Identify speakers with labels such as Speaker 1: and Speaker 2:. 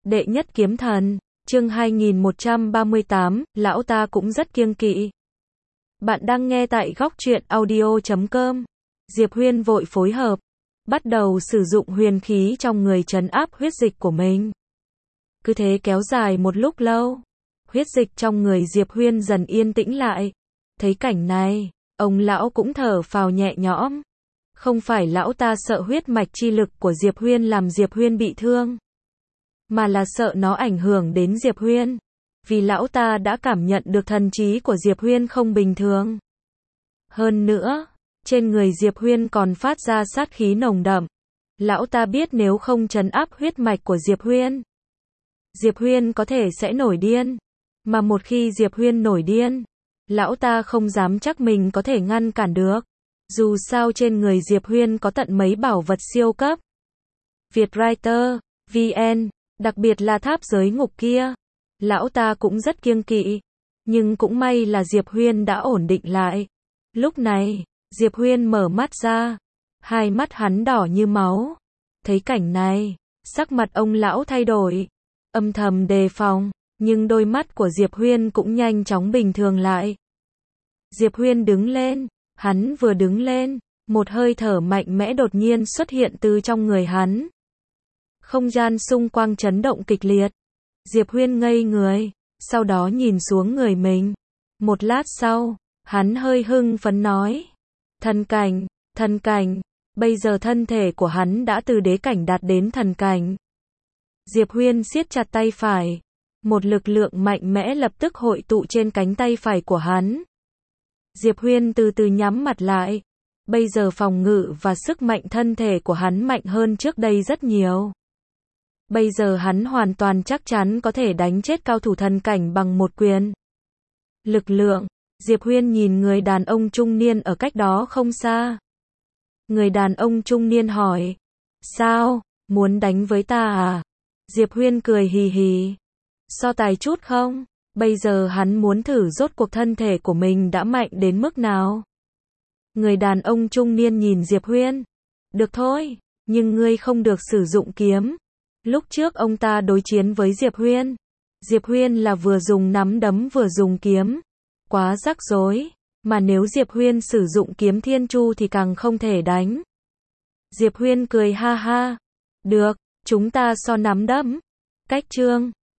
Speaker 1: Đệ nhất kiếm thần, chương 2138, lão ta cũng rất kiêng kỵ. Bạn đang nghe tại góc truyện audio.com. Diệp Huyên vội phối hợp, bắt đầu sử dụng huyền khí trong người trấn áp huyết dịch của mình. Cứ thế kéo dài một lúc lâu, huyết dịch trong người Diệp Huyên dần yên tĩnh lại. Thấy cảnh này, ông lão cũng thở phào nhẹ nhõm. Không phải lão ta sợ huyết mạch chi lực của Diệp Huyên làm Diệp Huyên bị thương, mà là sợ nó ảnh hưởng đến Diệp Huyên. Vì lão ta đã cảm nhận được thần trí của Diệp Huyên không bình thường. Hơn nữa, trên người Diệp Huyên còn phát ra sát khí nồng đậm. Lão ta biết nếu không trấn áp huyết mạch của Diệp Huyên có thể sẽ nổi điên. Mà một khi Diệp Huyên nổi điên, lão ta không dám chắc mình có thể ngăn cản được. Dù sao trên người Diệp Huyên có tận mấy bảo vật siêu cấp. Vietwriter, VN, đặc biệt là tháp giới ngục kia. Lão ta cũng rất kiêng kỵ. Nhưng cũng may là Diệp Huyên đã ổn định lại. Lúc này, Diệp Huyên mở mắt ra. Hai mắt hắn đỏ như máu. Thấy cảnh này, sắc mặt ông lão thay đổi. Âm thầm đề phòng, nhưng đôi mắt của Diệp Huyên cũng nhanh chóng bình thường lại. Diệp Huyên đứng lên. Hắn vừa đứng lên, một hơi thở mạnh mẽ đột nhiên xuất hiện từ trong người hắn. Không gian xung quanh chấn động kịch liệt. Diệp Huyên ngây người, sau đó nhìn xuống người mình. Một lát sau, hắn hơi hưng phấn nói. Thần cảnh, bây giờ thân thể của hắn đã từ đế cảnh đạt đến thần cảnh. Diệp Huyên siết chặt tay phải. Một lực lượng mạnh mẽ lập tức hội tụ trên cánh tay phải của hắn. Diệp Huyên từ từ nhắm mặt lại. Bây giờ phòng ngự và sức mạnh thân thể của hắn mạnh hơn trước đây rất nhiều. Bây giờ hắn hoàn toàn chắc chắn có thể đánh chết cao thủ thần cảnh bằng một quyền. Lực lượng. Diệp Huyên nhìn người đàn ông trung niên ở cách đó không xa. Người đàn ông trung niên hỏi. Sao, muốn đánh với ta à? Diệp Huyên cười hì hì. So tài chút không? Bây giờ hắn muốn thử rốt cuộc thân thể của mình đã mạnh đến mức nào. Người đàn ông trung niên nhìn Diệp Huyên. Được thôi, nhưng ngươi không được sử dụng kiếm. Lúc trước ông ta đối chiến với Diệp Huyên. Diệp Huyên là vừa dùng nắm đấm vừa dùng kiếm. Quá rắc rối. Mà nếu Diệp Huyên sử dụng kiếm thiên chu thì càng không thể đánh. Diệp Huyên cười ha ha. Được, chúng ta so nắm đấm. Cách chương